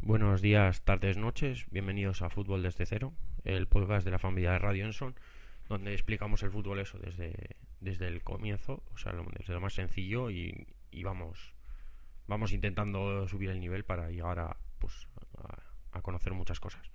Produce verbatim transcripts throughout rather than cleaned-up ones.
Buenos días, tardes, noches. Bienvenidos a Fútbol desde cero, el podcast de la familia de Radio Enson, donde explicamos el fútbol eso desde, desde el comienzo, o sea, lo- desde lo más sencillo y, y vamos, vamos intentando subir el nivel para llegar a, pues, a, a conocer muchas cosas.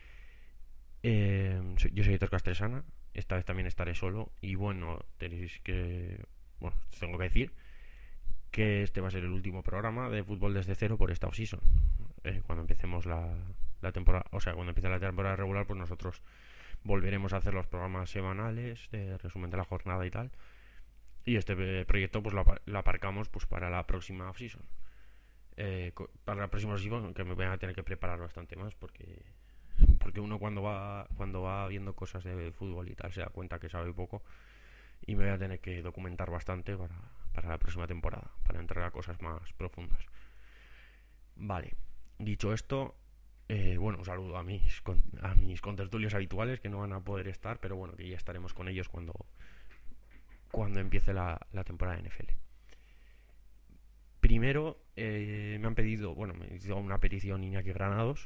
Eh, soy- yo soy Héctor Castresana, esta vez también estaré solo y bueno, tenéis que, bueno, os tengo que decir que este va a ser el último programa de Fútbol desde cero por esta off-season. Eh, cuando empecemos la, la temporada, o sea, cuando empiece la temporada regular, pues nosotros volveremos a hacer los programas semanales de resumen de la jornada y tal. Y este eh, proyecto pues lo, lo aparcamos pues para la próxima off-season. Eh, para la próxima off-season, que me voy a tener que preparar bastante más porque porque uno cuando va cuando va viendo cosas de fútbol y tal se da cuenta que sabe poco y me voy a tener que documentar bastante para, para la próxima temporada, para entrar a cosas más profundas. Vale, dicho esto, eh, bueno, un saludo a mis, con- a mis contertulios habituales que no van a poder estar, pero bueno, que ya estaremos con ellos cuando, cuando empiece la, la temporada de N F L. Primero, eh, me han pedido, bueno, me hizo una petición Iñaki Granados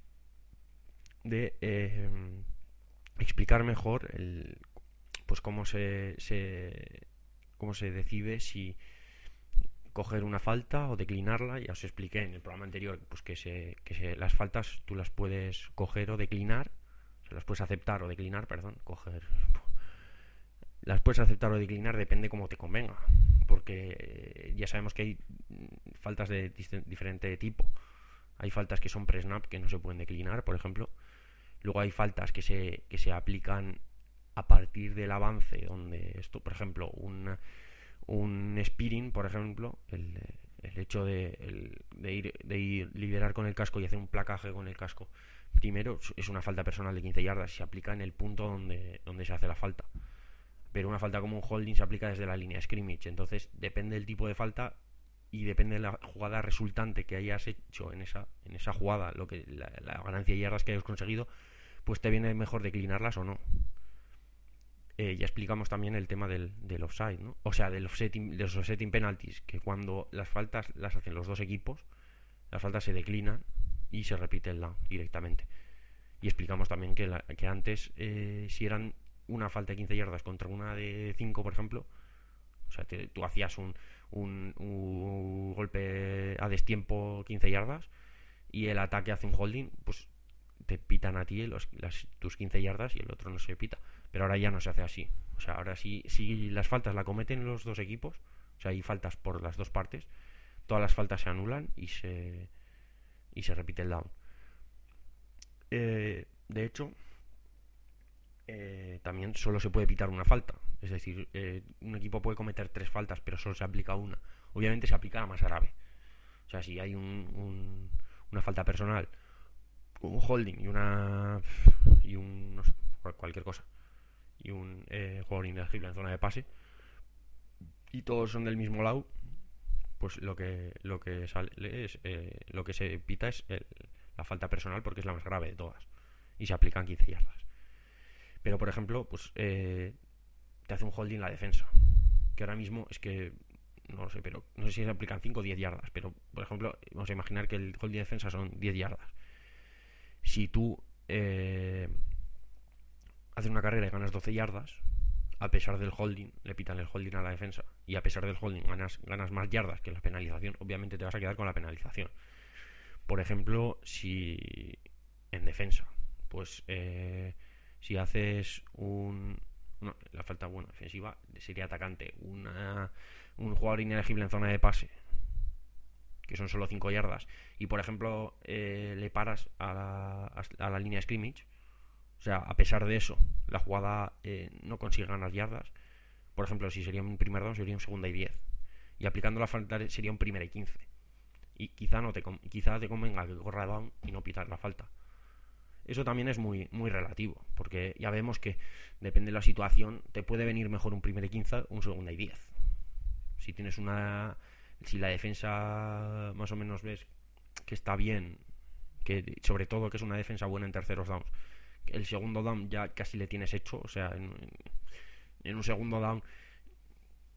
de eh, explicar mejor el, pues cómo se, se cómo se decide si coger una falta o declinarla. Ya os expliqué en el programa anterior pues que, se, que se, las faltas tú las puedes coger o declinar, se las puedes aceptar o declinar, perdón, coger, las puedes aceptar o declinar, depende cómo te convenga, porque eh, ya sabemos que hay mm, faltas de diferente tipo. Hay faltas que son pre-snap que no se pueden declinar, por ejemplo. Luego hay faltas que se, que se aplican a partir del avance, donde esto, por ejemplo, un, un speeding, por ejemplo, el, el hecho de, el, de, ir, de ir liderar con el casco y hacer un placaje con el casco primero es una falta personal de quince yardas, se aplica en el punto donde, donde se hace la falta. Pero una falta como un holding se aplica desde la línea de scrimmage, entonces depende del tipo de falta y depende de la jugada resultante que hayas hecho en esa, en esa jugada, lo que la, la ganancia de yardas que hayas conseguido, pues te viene mejor declinarlas o no. Eh, ya explicamos también el tema del, del offside, ¿no? O sea, del offsetting, de los offsetting penalties, que cuando las faltas las hacen los dos equipos, las faltas se declinan y se repite el down directamente. Y explicamos también que, la, que antes, eh, si eran una falta de quince yardas contra una de cinco, por ejemplo, o sea, te, tú hacías un, un, un golpe a destiempo quince yardas y el ataque hace un holding, pues te pitan a ti los, las, tus quince yardas y el otro no se pita. Pero ahora ya no se hace así. O sea, ahora sí, si las faltas la cometen los dos equipos, o sea, hay faltas por las dos partes, todas las faltas se anulan y se, y se repite el down. Eh, de hecho, eh, también solo se puede pitar una falta. Es decir, eh, un equipo puede cometer tres faltas, pero solo se aplica una. Obviamente se aplica la más grave. O sea, si hay un, un, una falta personal, un holding y una y un no sé, cualquier cosa y un eh, jugador inelegible en zona de pase y todos son del mismo lado, pues lo que lo que sale es eh, lo que se pita es el, la falta personal porque es la más grave de todas y se aplican quince yardas. Pero por ejemplo, pues eh, te hace un holding la defensa, que ahora mismo es que no lo sé, pero no sé si se aplican cinco o diez yardas, pero por ejemplo, vamos a imaginar que el holding de defensa son diez yardas. Si tú eh, haces una carrera y ganas doce yardas, a pesar del holding, le pitan el holding a la defensa, y a pesar del holding ganas, ganas más yardas que la penalización, obviamente te vas a quedar con la penalización. Por ejemplo, si en defensa, pues eh, si haces un... No, la falta buena defensiva sería atacante. Una, un jugador inelegible en zona de pase, que son solo cinco yardas, y por ejemplo eh, le paras a la, a la línea de scrimmage, o sea, a pesar de eso, la jugada eh, no consigue ganar yardas. Por ejemplo, si sería un primer down, sería un segunda y diez. Y aplicando la falta sería un primera y quince. Y quizá, no te, quizá te convenga que corra down y no pitar la falta. Eso también es muy, muy relativo, porque ya vemos que depende de la situación, te puede venir mejor un primera y quince o un segunda y diez. Si tienes una... Si la defensa más o menos ves que está bien, que sobre todo que es una defensa buena en terceros downs, el segundo down ya casi le tienes hecho, o sea, en, en un segundo down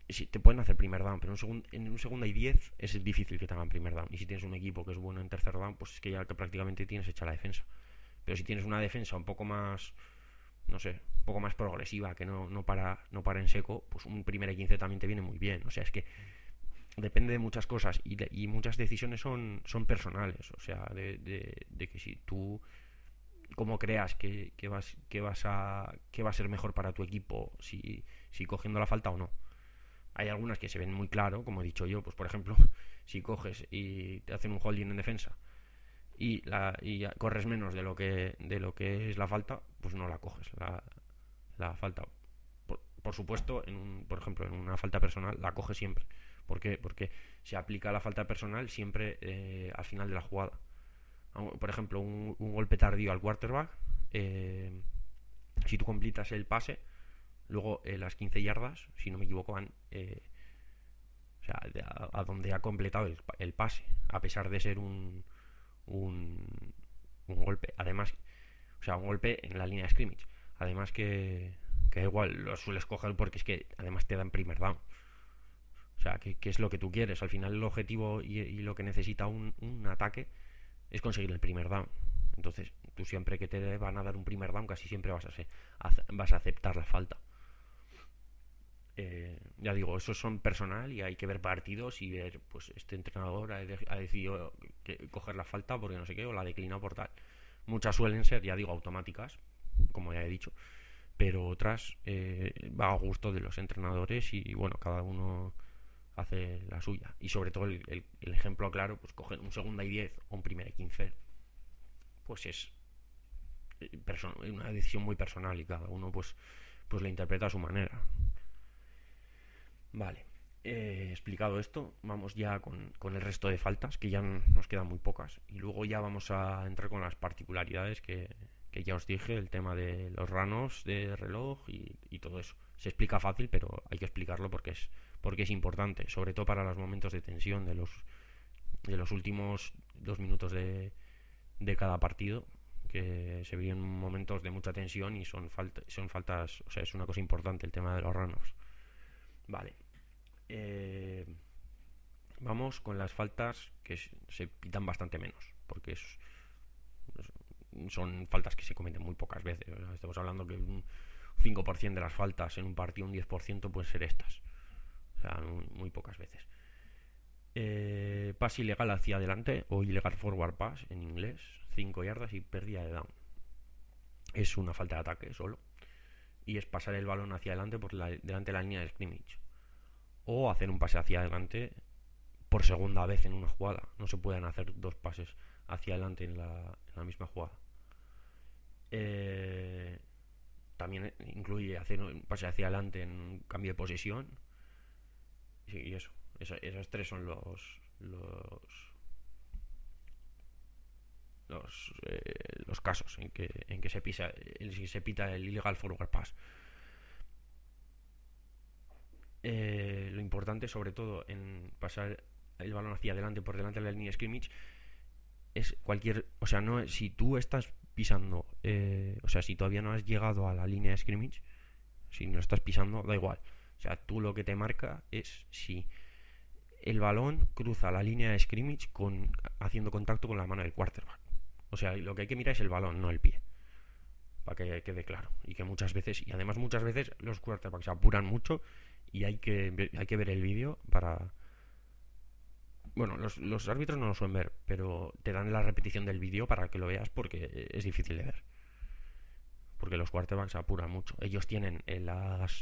si te pueden hacer primer down, pero en un, segun, en un segunda y diez es difícil que te hagan primer down. Y si tienes un equipo que es bueno en tercer down, pues es que ya que prácticamente tienes hecha la defensa. Pero si tienes una defensa un poco más, no sé, un poco más progresiva, que no, no, para, no para en seco, pues un primera y quince también te viene muy bien. O sea, es que depende de muchas cosas y, de, y muchas decisiones son, son personales. O sea, de, de, de que si tú, como creas que, que, vas, que, vas a, que va a ser mejor para tu equipo, si, si cogiendo la falta o no. Hay algunas que se ven muy claro, como he dicho yo, pues por ejemplo, si coges y te hacen un holding en defensa y, la, y corres menos de lo que de lo que es la falta, pues no la coges, la, la falta. Por, por supuesto, en un, por ejemplo, en una falta personal la coges siempre. ¿Por qué? Porque se aplica la falta personal siempre eh, al final de la jugada. Por ejemplo, un, un golpe tardío al quarterback, eh, si tú completas el pase, luego eh, las quince yardas, si no me equivoco, van eh, o sea, a, a donde ha completado el, el pase, a pesar de ser un, un, un golpe. Además, o sea, un golpe en la línea de scrimmage. Además que, que igual lo sueles coger porque es que además te dan primer down. O sea, que, que es lo que tú quieres. Al final el objetivo y, y lo que necesita un, un ataque es conseguir el primer down. Entonces, tú siempre que te van a dar un primer down, casi siempre vas a, ser, vas a aceptar la falta. Eh, ya digo, esos son personal y hay que ver partidos y ver, pues este entrenador ha, de, ha decidido que, coger la falta porque no sé qué, o la declina por tal. Muchas suelen ser, ya digo, automáticas, como ya he dicho, pero otras eh, va a gusto de los entrenadores y bueno, cada uno hace la suya. Y sobre todo el, el, el ejemplo claro, pues coger un segunda y diez o un primera y quince, pues es una decisión muy personal y cada uno pues, pues la interpreta a su manera. Vale, eh, explicado esto, vamos ya con, con el resto de faltas, que ya nos quedan muy pocas. Y luego ya vamos a entrar con las particularidades que, que ya os dije, el tema de los ranos de reloj y, y todo eso. Se explica fácil, pero hay que explicarlo porque es, porque es importante, sobre todo para los momentos de tensión de los, de los últimos dos minutos de, de cada partido, que se viven momentos de mucha tensión y son, falta, son faltas, o sea, es una cosa importante el tema de los ranos. Vale. Eh, vamos con las faltas que se pitan bastante menos, porque es, son faltas que se cometen muy pocas veces. Estamos hablando que un cinco por ciento de las faltas en un partido, un diez por ciento pueden ser estas. O sea, muy, muy pocas veces. Eh, pase ilegal hacia adelante o ilegal forward pass en inglés, cinco yardas y pérdida de down. Es una falta de ataque solo. Y es pasar el balón hacia adelante por la, delante de la línea de scrimmage. O hacer un pase hacia adelante por segunda vez en una jugada. No se pueden hacer dos pases hacia adelante en la, en la misma jugada. Eh, también incluye hacer un pase hacia adelante en un cambio de posesión. Sí, y eso. Esa, esos tres son los los los, eh, los casos en que en que se pisa el, se pita el illegal forward pass. Eh, lo importante, sobre todo, en pasar el balón hacia adelante por delante de la línea de scrimmage es cualquier, o sea, no si tú estás pisando, eh, o sea, si todavía no has llegado a la línea de scrimmage, si no estás pisando, da igual. O sea, tú lo que te marca es si el balón cruza la línea de scrimmage con, haciendo contacto con la mano del quarterback. O sea, lo que hay que mirar es el balón, no el pie. Para que quede claro. Y que muchas veces, y además muchas veces los quarterbacks se apuran mucho y hay que, hay que ver el vídeo para... Bueno, los, los árbitros no lo suelen ver, pero te dan la repetición del vídeo para que lo veas porque es difícil de ver. Porque los quarterbacks se apuran mucho. Ellos tienen eh, las...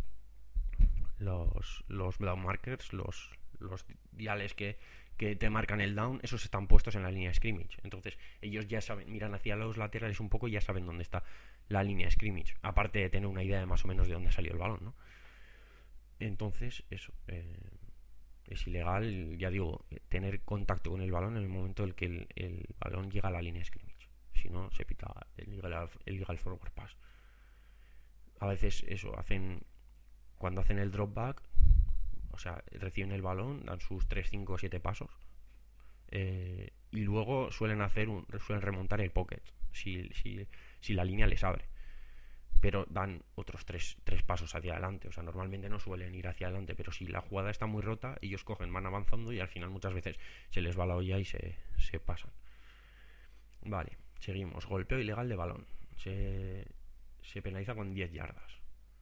Los, los down markers, los, los diales que, que te marcan el down, esos están puestos en la línea de scrimmage. Entonces ellos ya saben, miran hacia los laterales un poco y ya saben dónde está la línea de scrimmage. Aparte de tener una idea de más o menos de dónde salió el balón, ¿no? Entonces, eso, eh, es ilegal, ya digo, tener contacto con el balón en el momento en el que el, el balón llega a la línea de scrimmage. Si no, se pita el legal, el legal forward pass. A veces eso, hacen... Cuando hacen el drop back, o sea, reciben el balón, dan sus tres, cinco, siete pasos eh, y luego suelen hacer un, suelen remontar el pocket si, si, si la línea les abre. pero dan otros tres, tres pasos hacia adelante. O sea, normalmente no suelen ir hacia adelante, pero si la jugada está muy rota, ellos cogen, van avanzando y al final muchas veces se les va la olla y se, se pasan. Vale, seguimos. Golpeo ilegal de balón. Se, se penaliza con diez yardas.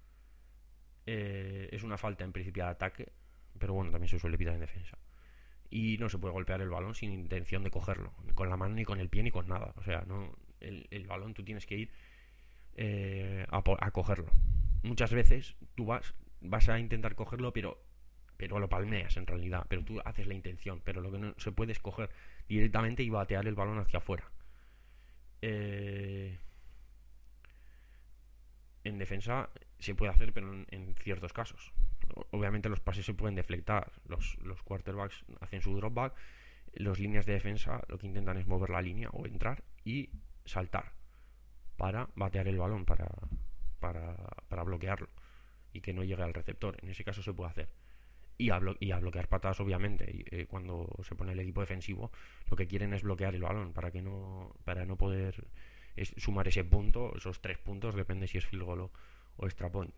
Eh, es una falta en principio de ataque, pero bueno, también se suele pitar en defensa. Y no se puede golpear el balón sin intención de cogerlo, ni con la mano, ni con el pie, ni con nada. O sea, no, el, el balón tú tienes que ir eh, a, a cogerlo. Muchas veces tú vas, vas a intentar cogerlo, pero, pero lo palmeas en realidad. Pero tú haces la intención. Pero lo que no se puede es coger directamente y batear el balón hacia afuera. Eh, en defensa se puede hacer, pero en, en ciertos casos. Obviamente los pases se pueden deflectar. Los, los quarterbacks hacen su drop back. Los líneas de defensa lo que intentan es mover la línea o entrar y saltar para batear el balón, para, para, para bloquearlo y que no llegue al receptor. En ese caso se puede hacer. Y a, blo- y a bloquear patadas, obviamente. Y, eh, cuando se pone el equipo defensivo, lo que quieren es bloquear el balón para que no, para no poder es, sumar ese punto, esos tres puntos, depende si es field goal o, o extra point.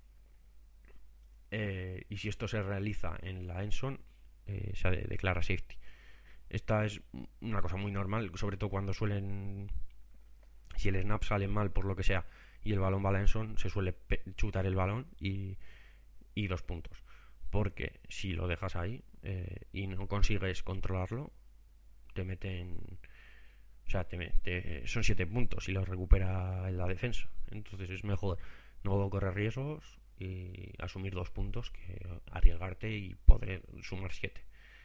Eh, y si esto se realiza en la endzone, eh, se de- declara safety. Esta es una cosa muy normal, sobre todo cuando suelen, si el snap sale mal por lo que sea y el balón va a la endzone, se suele pe- chutar el balón y, y dos puntos. Porque si lo dejas ahí eh, y no consigues controlarlo, te meten, o sea, te, te, son siete puntos y los recupera en la defensa. Entonces es mejor no correr riesgos y asumir dos puntos que arriesgarte y poder sumar siete.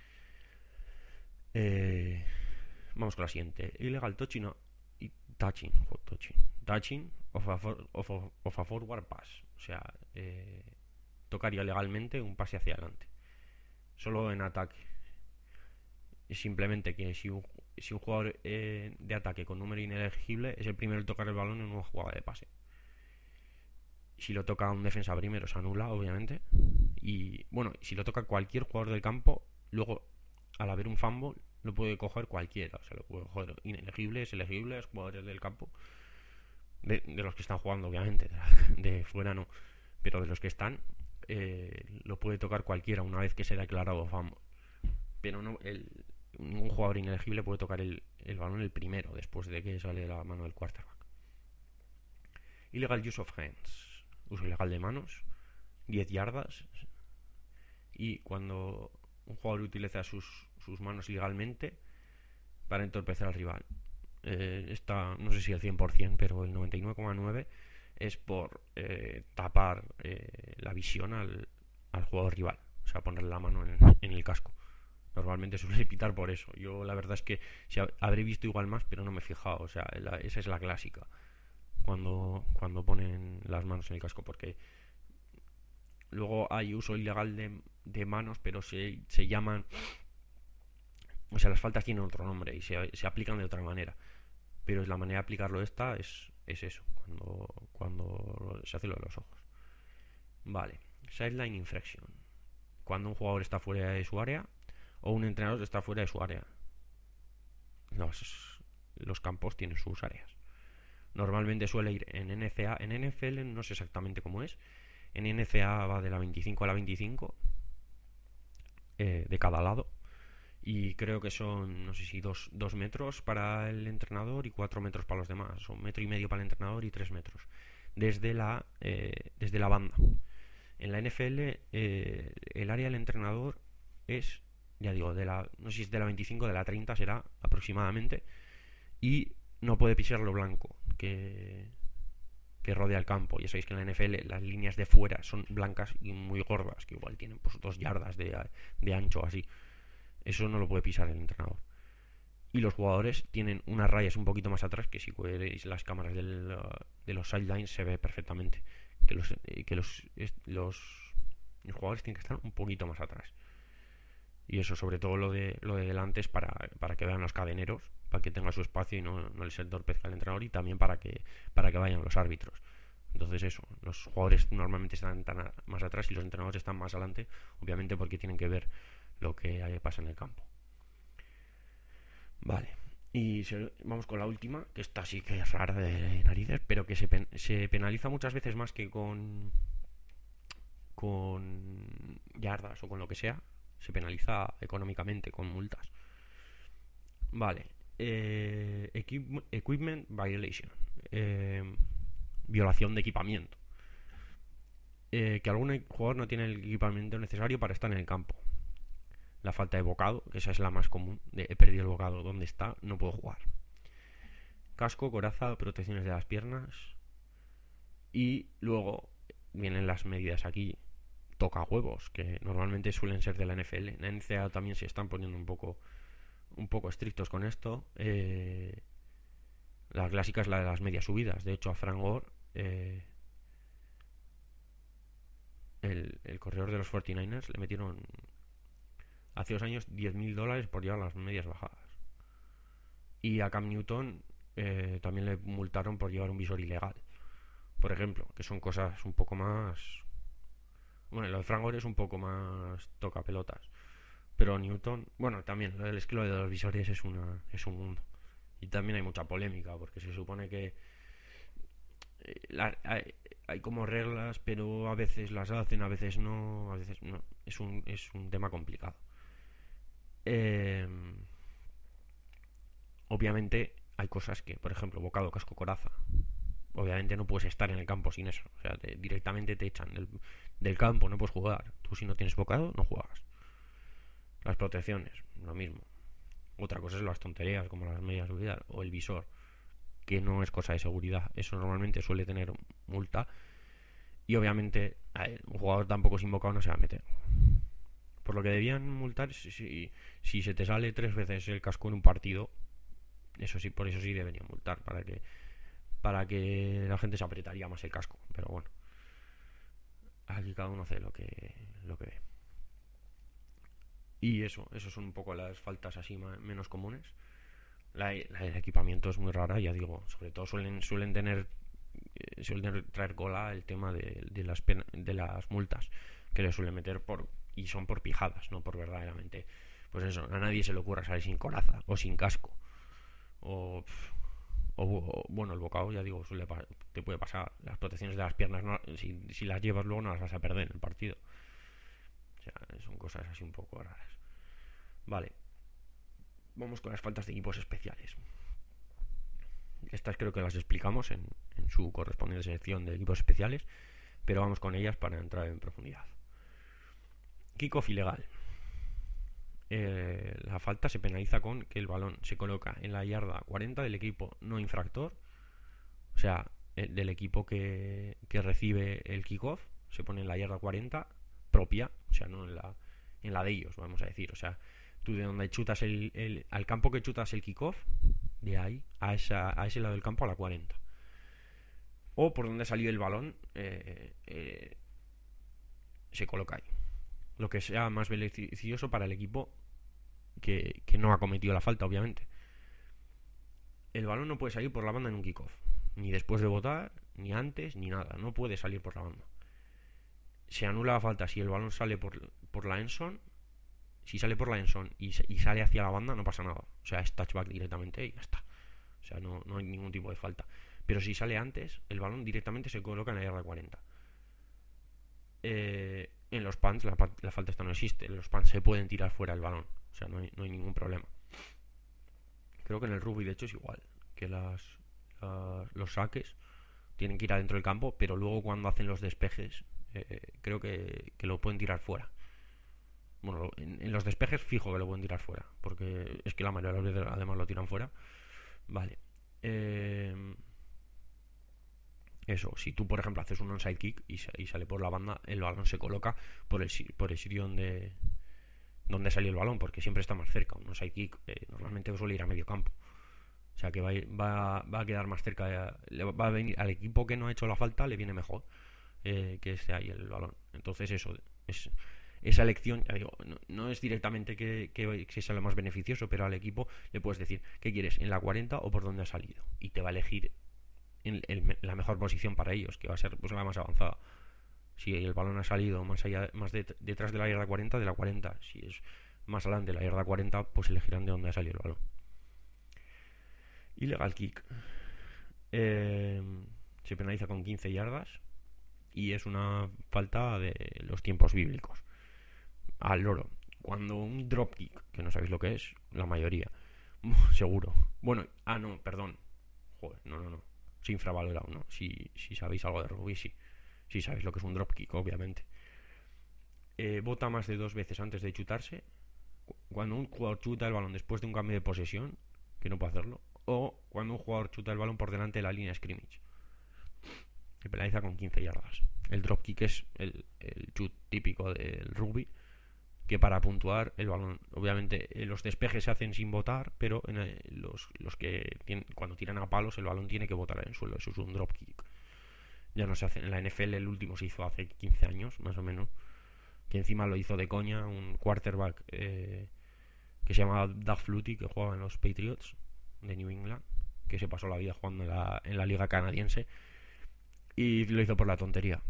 Eh, vamos con la siguiente. Illegal touching o y touching, o touching, touching of a, for, of, a, of a forward pass. O sea, eh, tocaría legalmente un pase hacia adelante. Solo en ataque. Simplemente que si un, si un jugador eh, de ataque con número inelegible es el primero en tocar el balón en una jugada de pase. Si lo toca un defensa primero se anula, obviamente. Y bueno, si lo toca cualquier jugador del campo, luego al haber un fumble lo puede coger cualquiera. O sea, lo puede coger inelegibles, elegibles, jugadores del campo. De, de los que están jugando, obviamente. De, de fuera no. Pero de los que están, eh, lo puede tocar cualquiera una vez que se ha declarado fumble. Pero no, el, ningún jugador inelegible puede tocar el, el balón el primero, después de que sale de la mano del quarterback. Illegal use of hands. Uso ilegal de manos. diez yardas. Y cuando un jugador utiliza sus, sus manos ilegalmente para entorpecer al rival. Eh, esta, no sé si el cien por ciento, pero el noventa y nueve coma nueve por ciento es por eh, tapar eh, la visión al, al jugador rival. O sea, ponerle la mano en, en el casco. Normalmente suele pitar por eso. Yo la verdad es que si habré visto igual más, pero no me he fijado. O sea, la, esa es la clásica. Cuando, cuando ponen las manos en el casco. Porque luego hay uso ilegal de, de manos, pero se, se llaman... O sea, las faltas tienen otro nombre y se, se aplican de otra manera. Pero la manera de aplicarlo esta es, es eso. Cuando, cuando se hace lo de los ojos. Vale. Sideline infraction. Cuando un jugador está fuera de su área o un entrenador está fuera de su área. Los, los campos tienen sus áreas. Normalmente suele ir en N C A. En N F L no sé exactamente cómo es. En N C A va de la veinticinco a la veinticinco eh, de cada lado. Y creo que son, no sé si dos, dos metros para el entrenador y cuatro metros para los demás. O un metro y medio para el entrenador y tres metros. Desde la, eh, desde la banda. En la N F L eh, el área del entrenador es, ya digo, de la, no sé si es de la veinticinco, de la treinta será aproximadamente. Y no puede pisar lo blanco que, que rodea el campo. Ya sabéis que en la N F L las líneas de fuera son blancas y muy gordas, que igual tienen pues dos yardas de, de ancho así. Eso no lo puede pisar el entrenador. Y los jugadores tienen unas rayas un poquito más atrás, que si veis las cámaras del, de los sidelines se ve perfectamente que los que los, los, los jugadores tienen que estar un poquito más atrás. Y eso, sobre todo lo de lo de delante, es para, para que vean los cadeneros, para que tengan su espacio y no, no les entorpezca el entrenador, y también para que para que vayan los árbitros. Entonces eso, los jugadores normalmente están tan más atrás y los entrenadores están más adelante, obviamente porque tienen que ver lo que pasa en el campo. Vale. Y se- vamos con la última, que esta sí que es rara de narices, pero que se, pen- se penaliza muchas veces más que con, con yardas o con lo que sea. Se penaliza económicamente con multas. Vale. Eh, equip- equipment violation. Eh, violación de equipamiento. Eh, que algún jugador no tiene el equipamiento necesario para estar en el campo. La falta de bocado, que esa es la más común. De, he perdido el bocado, ¿dónde está? No puedo jugar. Casco, coraza, protecciones de las piernas. Y luego vienen las medidas aquí. Toca huevos, que normalmente suelen ser de la N F L. En la N C A A también se están poniendo un poco, un poco estrictos con esto. Eh, la clásica es la de las medias subidas. De hecho, a Frank Gore, eh, el, el corredor de los cuarenta y nueve ers, le metieron hace dos años diez mil dólares por llevar las medias bajadas. Y a Cam Newton eh, también le multaron por llevar un visor ilegal, por ejemplo, que son cosas un poco más... Bueno, lo de Frank Gore es un poco más toca pelotas. Pero Newton, bueno, también, es que lo de los visores es, una, es un mundo. Y también hay mucha polémica, porque se supone que eh, la- hay, hay como reglas, pero a veces las hacen, a veces no, a veces no. Es un, es un tema complicado. Eh, obviamente hay cosas que, por ejemplo, bocado, casco, coraza. Obviamente no puedes estar en el campo sin eso. O sea, te- directamente te echan del, del campo, no puedes jugar. Tú si no tienes bocado, no juegas. Las protecciones, lo mismo. Otra cosa es las tonterías, como las medias de seguridad o el visor, que no es cosa de seguridad. Eso normalmente suele tener multa. Y obviamente a ver, un jugador tampoco sin bocado no se va a meter. Por lo que debían multar si, si, si se te sale tres veces el casco en un partido. Eso sí, por eso sí deberían multar, para que para que la gente se apretaría más el casco. Pero bueno, aquí cada uno hace lo que lo que ve. Y eso, eso son un poco las faltas así menos comunes. La, la del equipamiento es muy rara, ya digo. Sobre todo suelen suelen tener eh, suelen traer cola el tema de, de las pena- de las multas que le suelen meter por y son por pijadas, no por verdaderamente. Pues eso, a nadie se le ocurra salir sin coraza o sin casco o pf, o, o, bueno, el bocado, ya digo, suele te puede pasar. Las protecciones de las piernas, no, si, si las llevas luego no las vas a perder en el partido. O sea, son cosas así un poco raras. Vale, vamos con las faltas de equipos especiales. Estas creo que las explicamos en, en su correspondiente sección de equipos especiales, pero vamos con ellas para entrar en profundidad. Kickoff ilegal. Eh, la falta se penaliza con que el balón se coloca en la yarda cuarenta del equipo no infractor, o sea, el, del equipo que, que recibe el kickoff, se pone en la yarda cuarenta propia, o sea, no en la, en la de ellos, vamos a decir. O sea, tú de donde chutas el, el al campo que chutas el kickoff, de ahí a, esa, a ese lado del campo a la cuarenta. O por donde salió el balón, eh, eh, se coloca ahí. Lo que sea más beneficioso para el equipo que, que no ha cometido la falta, obviamente. El balón no puede salir por la banda en un kickoff. Ni después de votar, ni antes, ni nada. No puede salir por la banda. Se anula la falta si el balón sale por, por la endzone. Si sale por la endzone y, y sale hacia la banda, no pasa nada. O sea, es touchback directamente y ya está. O sea, no, no hay ningún tipo de falta. Pero si sale antes, el balón directamente se coloca en la yarda cuarenta. Eh, en los punts la, la falta esta no existe. En los punts se pueden tirar fuera el balón. O sea, no hay, no hay ningún problema. Creo que en el rugby de hecho es igual. Que las, las los saques tienen que ir adentro del campo, pero luego cuando hacen los despejes, eh, creo que, que lo pueden tirar fuera. Bueno, en, en los despejes fijo que lo pueden tirar fuera, porque es que la mayoría de las veces además lo tiran fuera. Vale. Eh, eso, si tú por ejemplo haces un onside kick y, y sale por la banda, el balón se coloca por el, por el sitio donde, donde salió el balón, porque siempre está más cerca. Un onside kick eh, normalmente suele ir a medio campo. O sea que va, va, va a quedar más cerca. De, va a venir al equipo que no ha hecho la falta, le viene mejor eh, que esté ahí el balón. Entonces eso es esa elección, ya digo, no, no es directamente que, que, que sea lo más beneficioso, pero al equipo le puedes decir qué quieres, en la cuarenta o por dónde ha salido, y te va a elegir en, en la mejor posición para ellos, que va a ser pues la más avanzada. Si el balón ha salido más allá, más de, detrás de la yarda cuarenta, de la cuarenta. Si es más adelante de la yarda cuarenta, pues elegirán de dónde ha salido el balón. Illegal kick. Eh, se penaliza con quince yardas y es una falta de los tiempos bíblicos. Al loro. Cuando un dropkick, que no sabéis lo que es, la mayoría, seguro. Bueno, ah, no, perdón. Joder, no, no, no. Se infravalorado, no. Si, si sabéis algo de rugby, sí. Si sabéis lo que es un dropkick, obviamente. Eh, bota más de dos veces antes de chutarse. Cuando un jugador chuta el balón después de un cambio de posesión, que no puede hacerlo. O cuando un jugador chuta el balón por delante de la línea de scrimmage. Se penaliza con quince yardas. El dropkick es el, el chut típico del rugby, que para puntuar el balón, obviamente los despejes se hacen sin botar, pero en el, los, los que tienen, cuando tiran a palos el balón tiene que botar en el suelo. Eso es un dropkick. Ya no se hace. En la N F L el último se hizo hace quince años, más o menos, que encima lo hizo de coña un quarterback eh, que se llamaba Doug Flutie, que jugaba en los Patriots de New England, que se pasó la vida jugando en la, en la liga canadiense, y lo hizo por la tontería.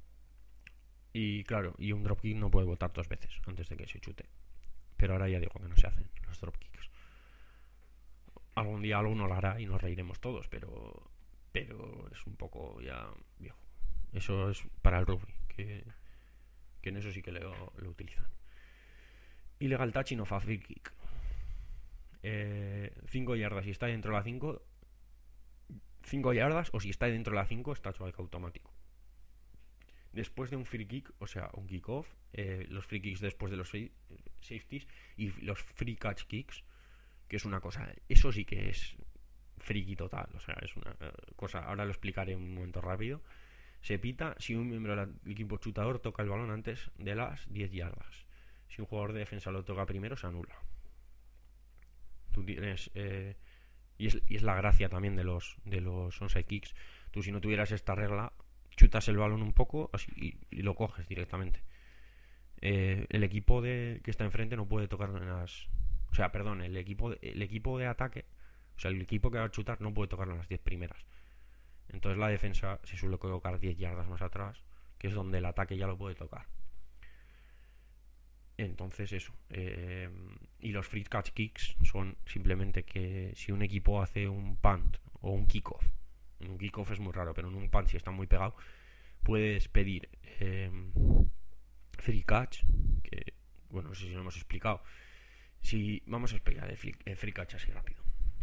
Y claro, y un dropkick no puede botar dos veces antes de que se chute. Pero ahora ya digo que no se hacen los dropkicks. Algún día alguno lo hará y nos reiremos todos, pero pero es un poco ya viejo. Eso es para el rugby, que, que en eso sí que lo, lo utilizan. Illegal touching of a free kick. cinco eh, yardas si está dentro de la cinco. cinco yardas, o si está dentro de la cinco, está touchback automático. Después de un free kick, o sea, un kickoff, eh, los free kicks después de los free, eh, safeties y los free catch kicks, que es una cosa, eso sí que es friki total, o sea, es una eh, cosa, ahora lo explicaré en un momento rápido. Se pita si un miembro del equipo chutador toca el balón antes de las diez yardas. Si un jugador de defensa lo toca primero, se anula. Tú tienes... Eh, y, es, y es la gracia también de los, de los onside kicks. Tú, si no tuvieras esta regla, chutas el balón un poco así, y, y lo coges directamente. Eh, el equipo de, que está enfrente no puede tocar en las... O sea, perdón, el equipo de, el equipo de ataque, o sea, el equipo que va a chutar no puede tocar en las diez primeras. Entonces la defensa se suele colocar diez yardas más atrás, que es donde el ataque ya lo puede tocar. Entonces eso. Eh, y los free catch kicks son simplemente que si un equipo hace un punt o un kickoff, en un kickoff es muy raro, pero en un punt, si está muy pegado, puedes pedir eh, free catch, que bueno, no sé si lo hemos explicado. Si vamos a explicar el free, el free catch así rápido.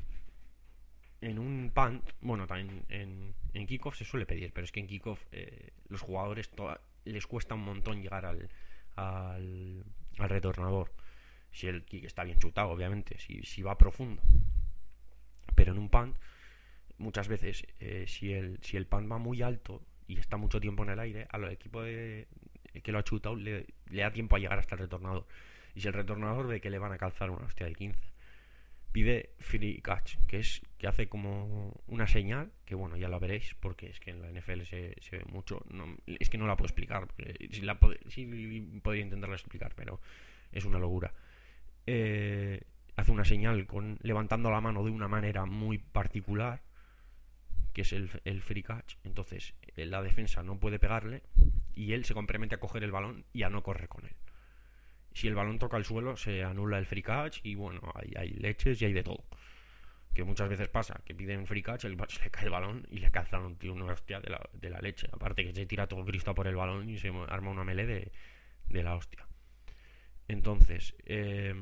En un punt, bueno, también en, en kickoff se suele pedir, pero es que en kickoff eh, los jugadores toda, les cuesta un montón llegar al, al, al retornador. Si el kick está bien chutado, obviamente, si, si va profundo. Pero en un punt, muchas veces, eh, si, el, si el punt va muy alto y está mucho tiempo en el aire, al equipo de, que lo ha chutado le, le da tiempo a llegar hasta el retornador. Y si el retornador ve que le van a calzar una hostia de quince, pide free catch, que es que hace como una señal, que bueno, ya la veréis, porque es que en la N F L se, se ve mucho. No, es que no la puedo explicar, si la sí podría intentarla explicar, pero es una locura. Eh, hace una señal con levantando la mano de una manera muy particular, que es el, el free catch. Entonces la defensa no puede pegarle y él se compromete a coger el balón y a no correr con él. Si el balón toca el suelo, se anula el free catch y bueno, hay, hay leches y hay de todo. Que muchas veces pasa, que piden free catch, el, se le cae el balón y le calzan un tío una hostia de la, de la leche. Aparte que se tira todo Cristo por el balón y se arma una melee de, de la hostia. Entonces, eh,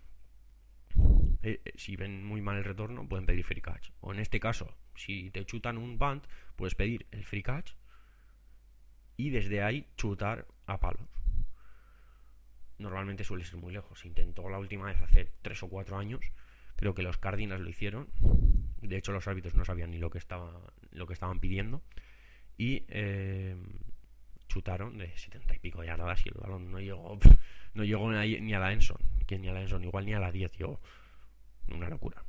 eh, si ven muy mal el retorno, pueden pedir free catch. O en este caso, si te chutan un punt, puedes pedir el free catch y desde ahí chutar a palos. Normalmente suele ser muy lejos. Se intentó la última vez hace tres o cuatro años. Creo que los Cardinals lo hicieron. De hecho, los árbitros no sabían ni lo que estaba, lo que estaban pidiendo. Y eh, chutaron de setenta y pico yardas y el balón no llegó, no llegó ni a la Enson, que ni a la Enson, igual ni a la diez llegó. Una locura.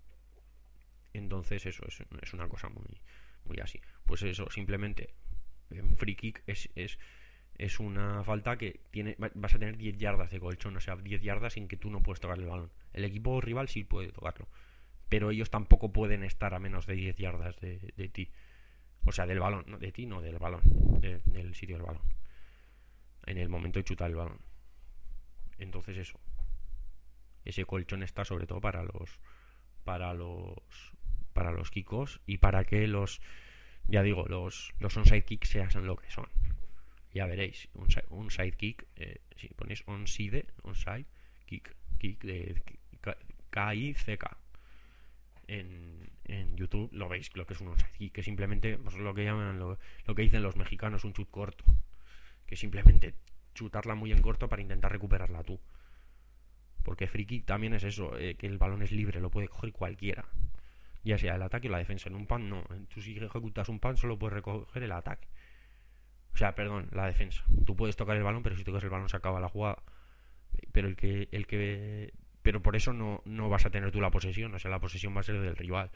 Entonces eso es, es una cosa muy, muy así. Pues eso, simplemente en free kick es... es es una falta que tiene, vas a tener diez yardas de colchón, o sea, diez yardas sin que tú no puedes tocar el balón. El equipo rival sí puede tocarlo, pero ellos tampoco pueden estar a menos de diez yardas de, de ti. O sea, del balón, no de ti, no del balón, de, del sitio del balón. En el momento de chutar el balón. Entonces eso. Ese colchón está sobre todo para los para los para los kickoffs y para que los, ya digo, los, los onside kicks sean lo que son. Ya veréis, un, un side kick, eh, si ponéis onside, onside kick, kick de K I C K en, en YouTube, lo veis lo que es un onside kick, que simplemente pues, lo que llaman, lo, lo que dicen los mexicanos, un chut corto, que simplemente chutarla muy en corto para intentar recuperarla tú. Porque free kick también es eso, eh, que el balón es libre, lo puede coger cualquiera, ya sea el ataque o la defensa. En un punt no, tú si ejecutas un punt solo puedes recoger el ataque. O sea, perdón, la defensa. Tú puedes tocar el balón, pero si tocas el balón se acaba la jugada. Pero el que, el que, pero por eso no, no vas a tener tú la posesión. O sea, la posesión va a ser del rival.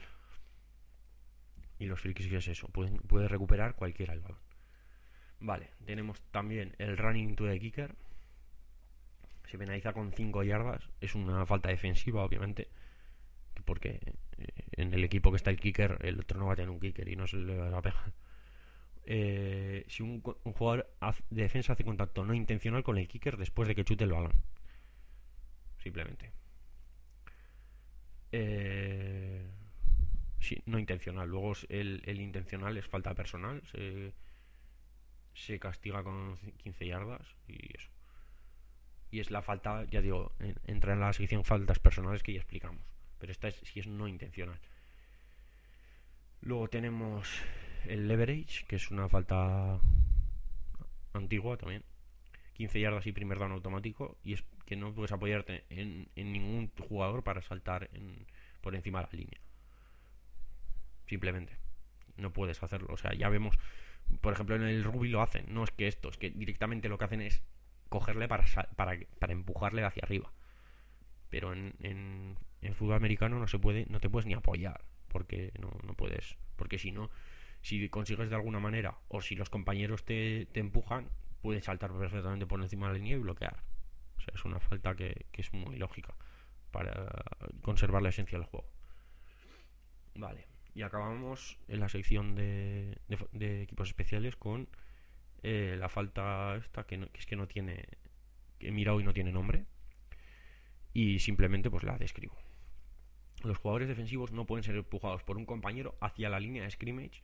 Y los free kicks es eso. Pueden, puedes recuperar cualquiera el balón. Vale, tenemos también el running to the kicker. Se penaliza con cinco yardas. Es una falta defensiva, obviamente. Porque en el equipo que está el kicker, el otro no va a tener un kicker y no se le va a pegar. Eh, si un, un jugador de defensa hace contacto no intencional con el kicker después de que chute el balón, simplemente eh, sí, no intencional. Luego el, el intencional es falta personal, se, se castiga con quince yardas y eso, y es la falta, ya digo, en, entra en la sección faltas personales que ya explicamos, pero esta es si es no intencional. Luego tenemos el leverage, que es una falta antigua también, quince yardas y primer down automático, y es que no puedes apoyarte en, en ningún jugador para saltar en, por encima de la línea. Simplemente no puedes hacerlo. O sea, ya vemos, por ejemplo, en el rugby lo hacen. No es que esto, es que directamente lo que hacen es cogerle para, para, para empujarle hacia arriba. Pero en, en, en fútbol americano no se puede, no te puedes ni apoyar, porque no, no puedes, porque si no, si consigues de alguna manera, o si los compañeros te, te empujan, puedes saltar perfectamente por encima de la línea y bloquear. O sea, es una falta que, que es muy lógica para conservar la esencia del juego. Vale, y acabamos en la sección de, de, de equipos especiales con eh, la falta esta que, no, que es que no tiene, que he mirado y no tiene nombre, y simplemente pues la describo. Los jugadores defensivos no pueden ser empujados por un compañero hacia la línea de scrimmage.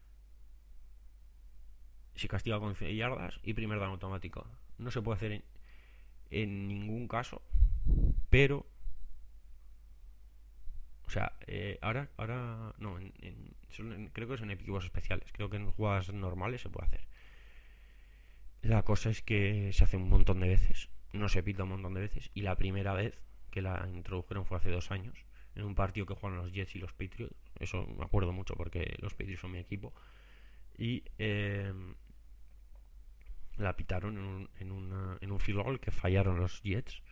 Se castiga con quince yardas y primer down automático. No se puede hacer en, en ningún caso, pero o sea, eh, ahora ahora no, en, en, en, creo que es en equipos especiales. Creo que en jugadas normales se puede hacer. La cosa es que se hace un montón de veces, no se pita un montón de veces, y la primera vez que la introdujeron fue hace dos años, en un partido que jugaron los Jets y los Patriots. Eso me acuerdo mucho porque los Patriots son mi equipo. Y eh, la pitaron en un, en, una, en un field goal que fallaron los Jets.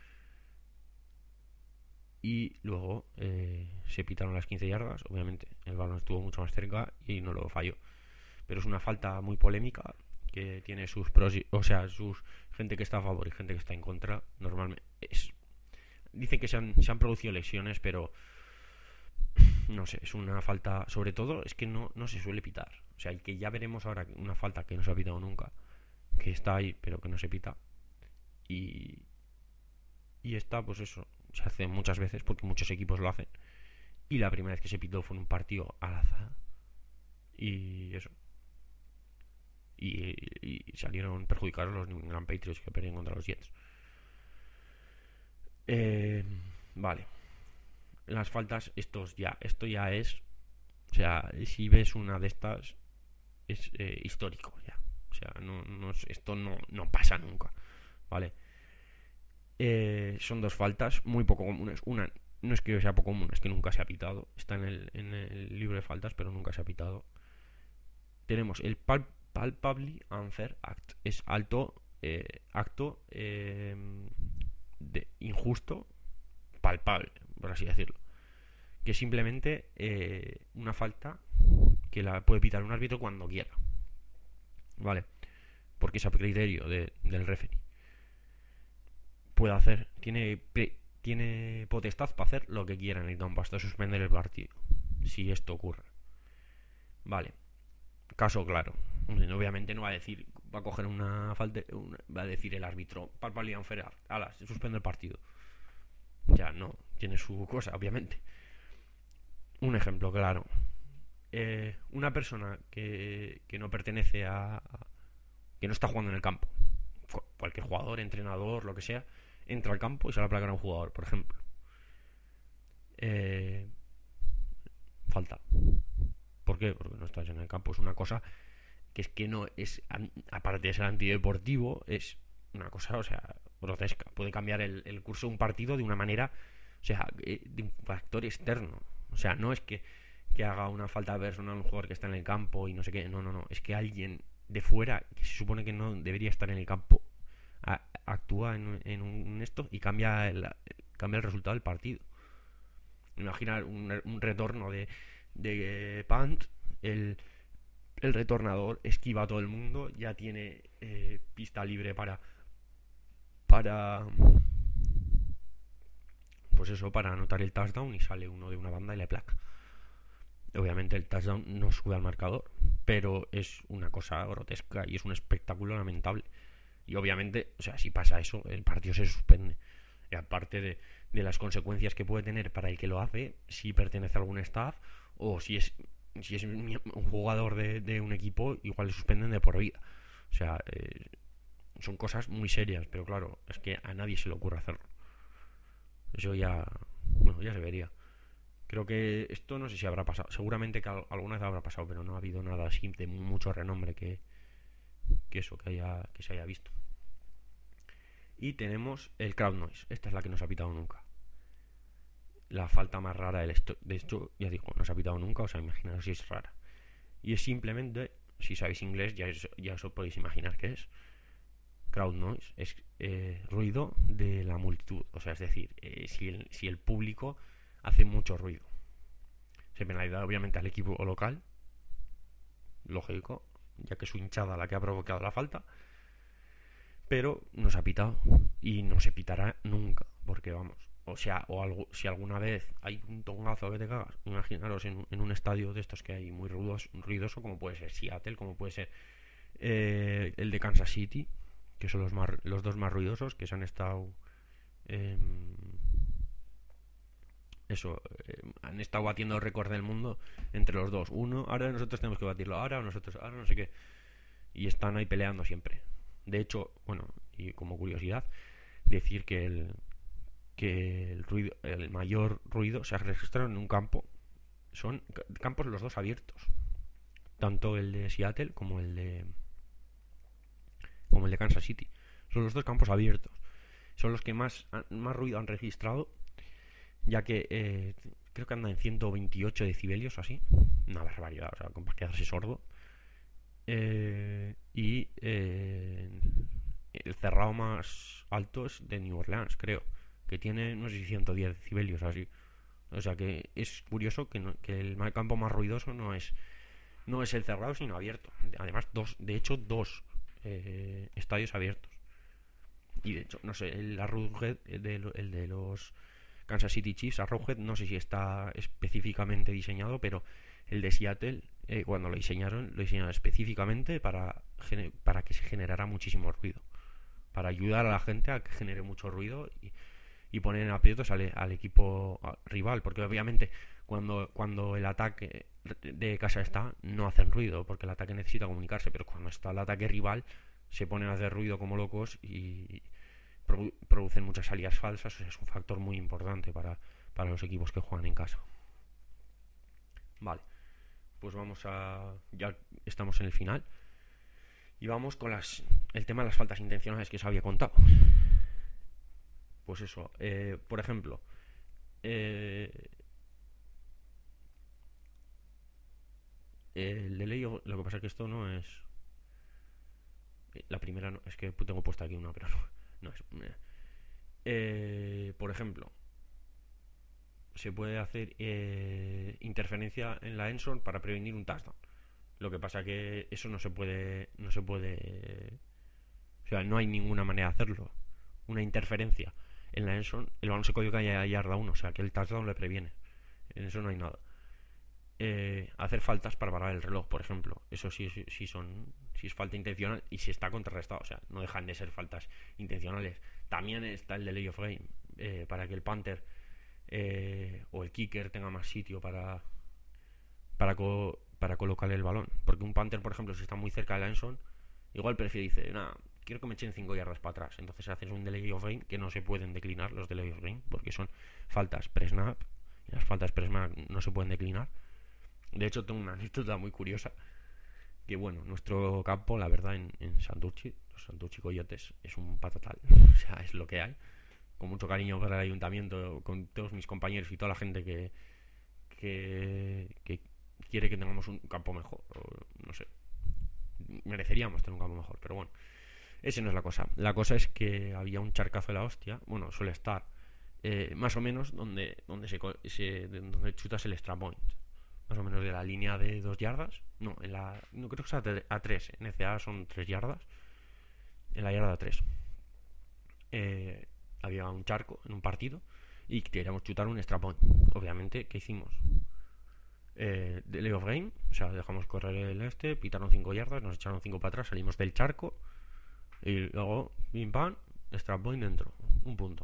Y luego eh, se pitaron las quince yardas. Obviamente el balón estuvo mucho más cerca y no lo falló. Pero es una falta muy polémica que tiene sus pros y, o sea, sus gente que está a favor y gente que está en contra. Normalmente es, dicen que se han, se han producido lesiones, pero no sé, es una falta, sobre todo es que no, no se suele pitar. O sea, y que ya veremos ahora una falta que no se ha pitado nunca, que está ahí pero que no se pita. Y y esta, pues eso, se hace muchas veces porque muchos equipos lo hacen. Y la primera vez que se pitó fue en un partido al azar. Y eso. Y, y salieron perjudicados los New England Patriots, que perdieron contra los Jets. Eh, vale. Las faltas, estos ya, esto ya es, o sea, si ves una de estas, es eh, histórico ya. O sea, no, no, esto no, no pasa nunca, ¿vale? Eh, son dos faltas muy poco comunes. Una, no es que sea poco común, es que nunca se ha pitado. Está en el, en el libro de faltas, pero nunca se ha pitado. Tenemos el pal palpably unfair act. Es alto eh, acto eh, de injusto, palpable, por así decirlo. Que es simplemente eh, una falta que la puede pitar un árbitro cuando quiera, ¿vale? Porque es a criterio de, del referee. Puede hacer, tiene, tiene potestad para hacer lo que quiera en el campo, hasta suspender el partido, si esto ocurre. Vale, caso claro. Obviamente no va a decir, va a coger una falta, una, va a decir el árbitro, palpable unfair, ala, se suspende el partido. Ya no, tiene su cosa, obviamente. un ejemplo claro. Eh, una persona que, que no pertenece a, a- que no está jugando en el campo, cualquier jugador, entrenador, lo que sea, entra al campo y se le aplaca a un jugador, por ejemplo. Eh, falta. ¿Por qué? Porque no estás en el campo. Es una cosa que es que no es, aparte de ser antideportivo, es una cosa, o sea, grotesca. Puede cambiar el, el curso de un partido de una manera, o sea, eh, de un factor externo. O sea, no es que, que haga una falta personal a un jugador que está en el campo y no sé qué. No, no, no. Es que alguien de fuera, que se supone que no debería estar en el campo, a- actúa en, en un esto y cambia el, cambia el resultado del partido. Imagina un, un retorno de, de punt, el, el retornador esquiva a todo el mundo, ya tiene eh, pista libre para para pues eso, para anotar el touchdown y sale uno de una banda y le placa. Obviamente el touchdown no sube al marcador, pero es una cosa grotesca y es un espectáculo lamentable. Y obviamente, o sea, si pasa eso, el partido se suspende. Y aparte de, de las consecuencias que puede tener para el que lo hace, si pertenece a algún staff o si es si es un jugador de, de un equipo, igual le suspenden de por vida. O sea, eh, son cosas muy serias, pero claro, es que a nadie se le ocurre hacerlo. Eso ya, bueno, ya se vería. Creo que esto no sé si habrá pasado. Seguramente que alguna vez habrá pasado, pero no ha habido nada así de mucho renombre que, que eso, que, haya, que se haya visto. Y tenemos el crowd noise. Esta es la que no se ha pitado nunca. La falta más rara del esto. De hecho, ya digo, no se ha pitado nunca, o sea, imaginaos si es rara. Y es simplemente, si sabéis inglés, ya, es, ya os podéis imaginar qué es. Crowd noise es eh, ruido de la multitud. O sea, es decir, eh, si, el, si el público hace mucho ruido. Se penaliza obviamente al equipo local, lógico, ya que es su hinchada la que ha provocado la falta. Pero no se ha pitado y no se pitará nunca, porque vamos, o sea, o algo, si alguna vez hay un tongazo que te cagas, imaginaros en, en un estadio de estos que hay muy ruidoso, ruidoso como puede ser Seattle, como puede ser eh, el de Kansas City, que son los, más, los dos más ruidosos, que se han estado eh, eso, eh, han estado batiendo el récord del mundo entre los dos. Uno, ahora nosotros tenemos que batirlo, ahora nosotros, ahora no sé qué, y están ahí peleando siempre. De hecho, bueno, y como curiosidad, decir que el que el ruido, el mayor ruido se ha registrado en un campo. Son campos los dos abiertos, tanto el de Seattle como el de como el de Kansas City. Son los dos campos abiertos. Son los que más más ruido han registrado, ya que eh, creo que andan en ciento veintiocho decibelios o así, una barbaridad, o sea, como para quedarse sordo. Eh, y eh, el cerrado más alto es de New Orleans, creo, que tiene, no sé si ciento diez decibelios así. O sea que es curioso que, no, que el campo más ruidoso no es no es el cerrado, sino abierto. Además, dos, de hecho, dos eh, estadios abiertos. Y de hecho, no sé, el Arrowhead, el de, el de los Kansas City Chiefs, Arrowhead, no sé si está específicamente diseñado, pero el de Seattle, eh, cuando lo diseñaron, lo diseñaron específicamente para, para que se generara muchísimo ruido. Para ayudar a la gente a que genere mucho ruido y, y poner en aprietos al, al equipo rival, porque obviamente cuando, cuando el ataque de casa está, no hacen ruido, porque el ataque necesita comunicarse, pero cuando está el ataque rival, se ponen a hacer ruido como locos y produ producen muchas salidas falsas. O sea, es un factor muy importante para, para los equipos que juegan en casa. Vale, pues vamos a... ya estamos en el final. Y vamos con las el tema de las faltas intencionales que os había contado. Pues eso, eh, por ejemplo, eh, el de ley, lo que pasa es que esto no es... La primera no, es que tengo puesta aquí una, pero no, no es... Eh, por ejemplo, se puede hacer eh, interferencia en la endzone para prevenir un touchdown. Lo que pasa que eso no se puede... No se puede... O sea, no hay ninguna manera de hacerlo. Una interferencia en la endzone, el balón se código cae a yarda uno, o sea que el touchdown le previene. En eso no hay nada. Eh, hacer faltas para parar el reloj, por ejemplo. Eso sí, sí, sí son, sí es falta intencional y si está contrarrestado. O sea, no dejan de ser faltas intencionales. También está el delay of game, eh, para que el punter eh, o el kicker tenga más sitio para, para, co- para colocar el balón. Porque un punter, por ejemplo, si está muy cerca del endzone, igual prefiere, dice, nada, quiero que me echen cinco yardas para atrás. Entonces haces un delay of game que no se pueden declinar los delay of game, porque son faltas pre-snap, y las faltas pre-snap no se pueden declinar. De hecho, tengo una anécdota muy curiosa, que bueno, nuestro campo, la verdad, en, en Santurchi, los Santurchi Coyotes, es un patatal. O sea, es lo que hay. Con mucho cariño para el ayuntamiento, con todos mis compañeros y toda la gente que, que, que quiere que tengamos un campo mejor. O, no sé, mereceríamos tener un campo mejor, pero bueno, esa no es la cosa. La cosa es que había un charcazo de la hostia, bueno, suele estar eh, más o menos donde, donde, se, se, donde chutas el extra point, más o menos de la línea de dos yardas. No, en la, no creo que sea a tres, en N C A son tres yardas, en la yarda tres. Eh, había un charco en un partido y queríamos chutar un extra point. Obviamente, ¿qué hicimos? Eh, delay of game, o sea, dejamos correr el este, pitaron cinco yardas, nos echaron cinco para atrás, salimos del charco y luego, bim pam, extra point dentro, un punto.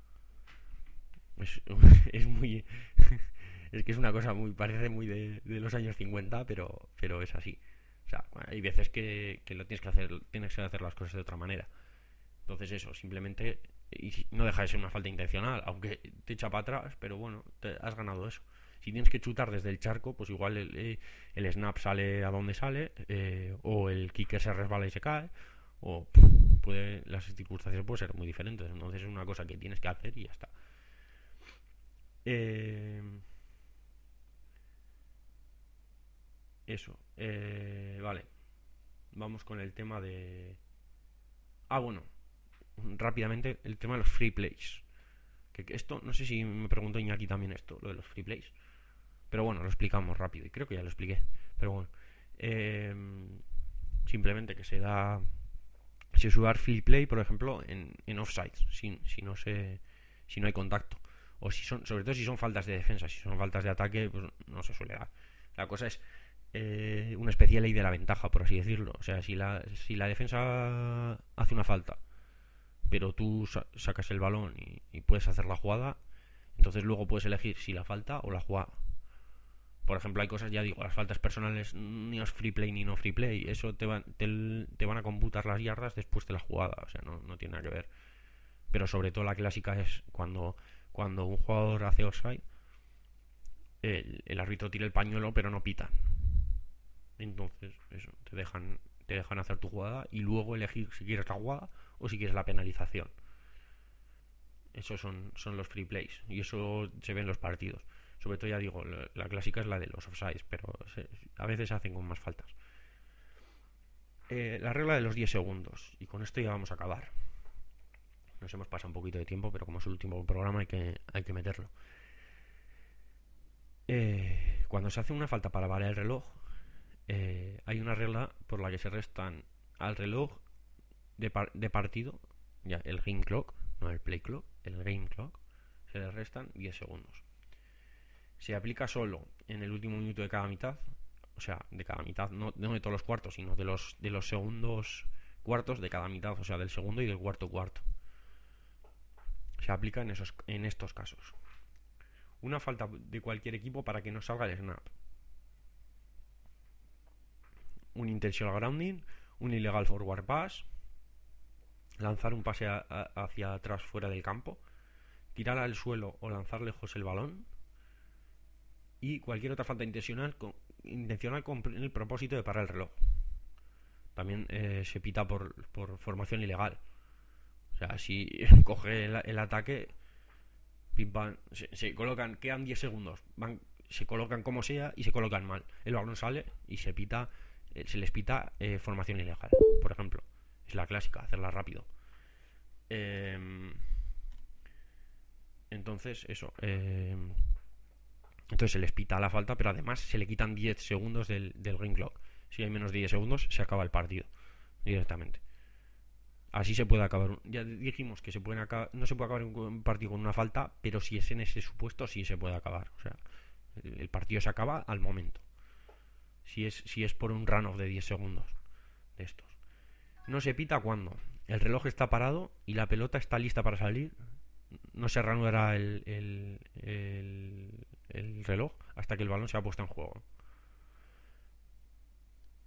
Es, es muy... es que es una cosa muy... parece muy de, de los años cincuenta, pero, pero es así. O sea, hay veces que, que lo tienes que hacer, tienes que hacer las cosas de otra manera. Entonces eso, simplemente... y no deja de ser una falta intencional, aunque te echa para atrás, pero bueno, te has ganado eso. Si tienes que chutar desde el charco, pues igual el, el snap sale a donde sale, eh, o el kicker se resbala y se cae, o puede, las circunstancias pueden ser muy diferentes. Entonces es una cosa que tienes que hacer y ya está. Eh, eso, eh, vale. Vamos con el tema de... Ah, bueno, rápidamente el tema de los free plays. Que, que esto, no sé si me preguntó Iñaki también esto, lo de los free plays. Pero bueno, lo explicamos rápido y creo que ya lo expliqué. Pero bueno, eh, simplemente que se da, se suele dar free play, por ejemplo, en, en offside, si, si no se, si no hay contacto, o si son, sobre todo si son faltas de defensa. Si son faltas de ataque, pues no se suele dar. La cosa es eh, una especie de ley de la ventaja, por así decirlo. O sea, si la, si la defensa hace una falta, pero tú sa- sacas el balón y, y puedes hacer la jugada, entonces luego puedes elegir si la falta o la jugada. Por ejemplo, hay cosas, ya digo, las faltas personales, ni es free play ni no free play. Eso te, va, te, te van a computar las yardas después de la jugada. O sea, no, no tiene nada que ver. Pero sobre todo la clásica es cuando, cuando un jugador hace offside, el, el árbitro tira el pañuelo pero no pita. Entonces, eso, te dejan, te dejan hacer tu jugada y luego elegir si quieres la jugada o si quieres la penalización. Esos son, son los free plays y eso se ve en los partidos. Sobre todo, ya digo, la, la clásica es la de los offsides, pero se, a veces se hacen con más faltas. Eh, la regla de los diez segundos, y con esto ya vamos a acabar. Nos hemos pasado un poquito de tiempo, pero como es el último programa hay que, hay que meterlo. Eh, cuando se hace una falta para parar el reloj, eh, hay una regla por la que se restan al reloj de, par de partido, ya el game clock, no el play clock, el game clock, se le restan diez segundos. Se aplica solo en el último minuto de cada mitad, o sea, de cada mitad, no, no de todos los cuartos, sino de los, de los segundos cuartos de cada mitad, o sea, del segundo y del cuarto cuarto. Se aplica en, esos, en estos casos. Una falta de cualquier equipo para que no salga el snap. Un intentional grounding, un ilegal forward pass, lanzar un pase a, a, hacia atrás fuera del campo, tirar al suelo o lanzar lejos el balón, y cualquier otra falta intencional con, intencional con el propósito de parar el reloj. También eh, se pita por, por formación ilegal. O sea, si coge el, el ataque, pim, pam, se, se colocan, quedan diez segundos, van, se colocan como sea y se colocan mal. El balón sale y se pita, eh, se les pita eh, formación ilegal, por ejemplo. Es la clásica, hacerla rápido. Eh, entonces, eso. Eh, Entonces se les pita la falta, pero además se le quitan diez segundos del, del game clock. Si hay menos de diez segundos, se acaba el partido directamente. Así se puede acabar. Ya dijimos que se pueden acabar, no se puede acabar un partido con una falta, pero si es en ese supuesto, sí se puede acabar. O sea, el partido se acaba al momento. Si es, si es por un runoff de diez segundos de estos. No se pita cuando el reloj está parado y la pelota está lista para salir. No se reanudará el, el, el, el reloj hasta que el balón se ha puesto en juego.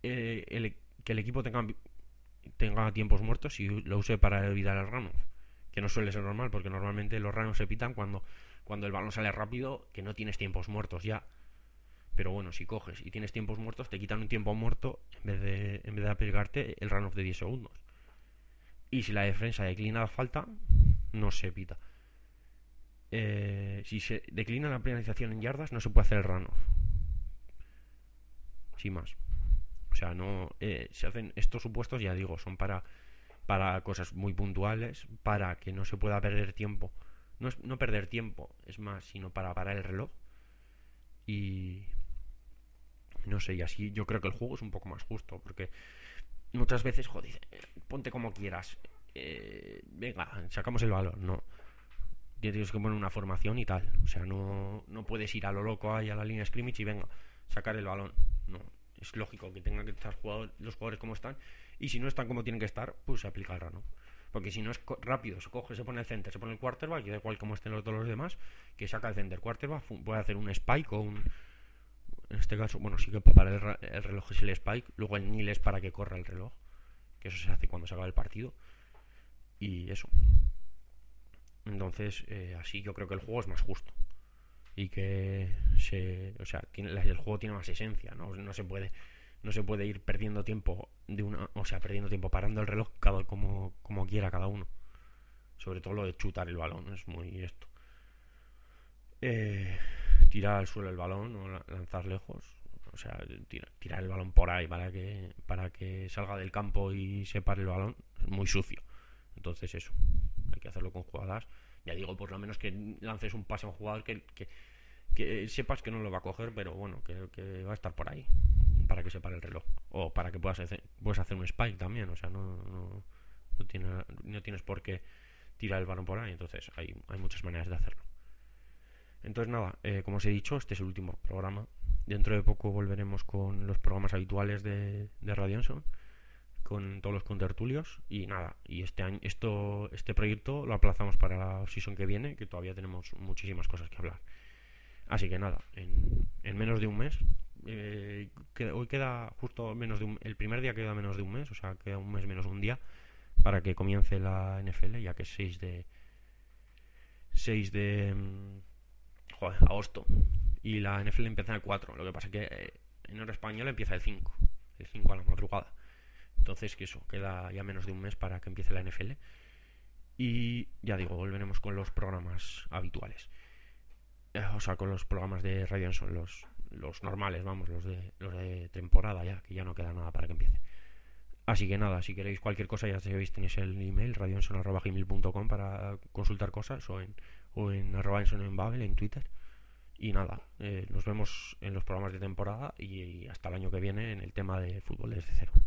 eh, el, que el equipo tenga, tenga tiempos muertos y lo use para evitar el runoff, que no suele ser normal, porque normalmente los runoffs se pitan cuando, cuando el balón sale rápido, que no tienes tiempos muertos ya. Pero bueno, si coges y tienes tiempos muertos, te quitan un tiempo muerto en vez de, en vez de aplicarte el runoff de diez segundos. Y si la defensa declina la falta, no se pita. Eh, si se declina la penalización en yardas, no se puede hacer el runoff. Sin más. O sea, no eh, se hacen estos supuestos, ya digo, son para, para cosas muy puntuales, para que no se pueda perder tiempo. No es no perder tiempo, es más, sino para parar el reloj. Y no sé, y así yo creo que el juego es un poco más justo, porque muchas veces, joder, ponte como quieras, eh, venga, sacamos el balón, no. Tienes que poner una formación y tal, o sea, no, no puedes ir a lo loco ahí a la línea de scrimmage y venga, sacar el balón, no. Es lógico que tengan que estar jugador, los jugadores como están, y si no están como tienen que estar, pues se aplica el run, ¿no? Porque si no es co- rápido, se coge, se pone el center, se pone el quarterback, y da igual como estén los, todos los demás, que saca el center quarterback, puede hacer un spike o un... En este caso, bueno, sí que para el, ra- el reloj es el spike, luego el nil es para que corra el reloj, que eso se hace cuando se acaba el partido, y eso. Entonces, eh, así yo creo que el juego es más justo. Y que se, o sea, tiene, el juego tiene más esencia, ¿no? No se puede no se puede ir perdiendo tiempo de una, o sea, perdiendo tiempo parando el reloj cada como como quiera cada uno. Sobre todo lo de chutar el balón, es muy esto. Eh, tirar al suelo el balón o lanzar lejos, o sea, tira, tirar el balón por ahí para que para que salga del campo y se pare el balón, es muy sucio. Entonces eso, hay que hacerlo con jugadas. Ya digo, por lo menos que lances un pase a un jugador que, que, que sepas que no lo va a coger, pero bueno, que, que va a estar por ahí para que se pare el reloj. O para que puedas hacer, puedes hacer un spike también, o sea, no, no, no, tiene, no tienes por qué tirar el balón por ahí. Entonces hay, hay muchas maneras de hacerlo. Entonces nada, eh, como os he dicho, este es el último programa. Dentro de poco volveremos con los programas habituales de, de Radio Enson, con todos los contertulios y nada, y este año esto este proyecto lo aplazamos para la season que viene, que todavía tenemos muchísimas cosas que hablar. Así que nada, en, en menos de un mes, eh, queda, hoy queda justo menos de un, el primer día queda menos de un mes, o sea, queda un mes menos un día para que comience la N F L, ya que es seis de seis de joder, agosto, y la N F L empieza el cuatro. Lo que pasa es que eh, en hora española empieza el cinco, el cinco a la madrugada. Entonces, que eso, queda ya menos de un mes para que empiece la N F L. Y ya digo, volveremos con los programas habituales. Eh, o sea, con los programas de Radio Enson, los, los normales, vamos, los de, los de temporada ya, que ya no queda nada para que empiece. Así que nada, si queréis cualquier cosa, ya sabéis, tenéis el email radioenson arroba gmail punto com para consultar cosas, o en, o en arroba enson en Babel, en Twitter. Y nada, eh, nos vemos en los programas de temporada y, y hasta el año que viene en el tema de fútbol desde cero.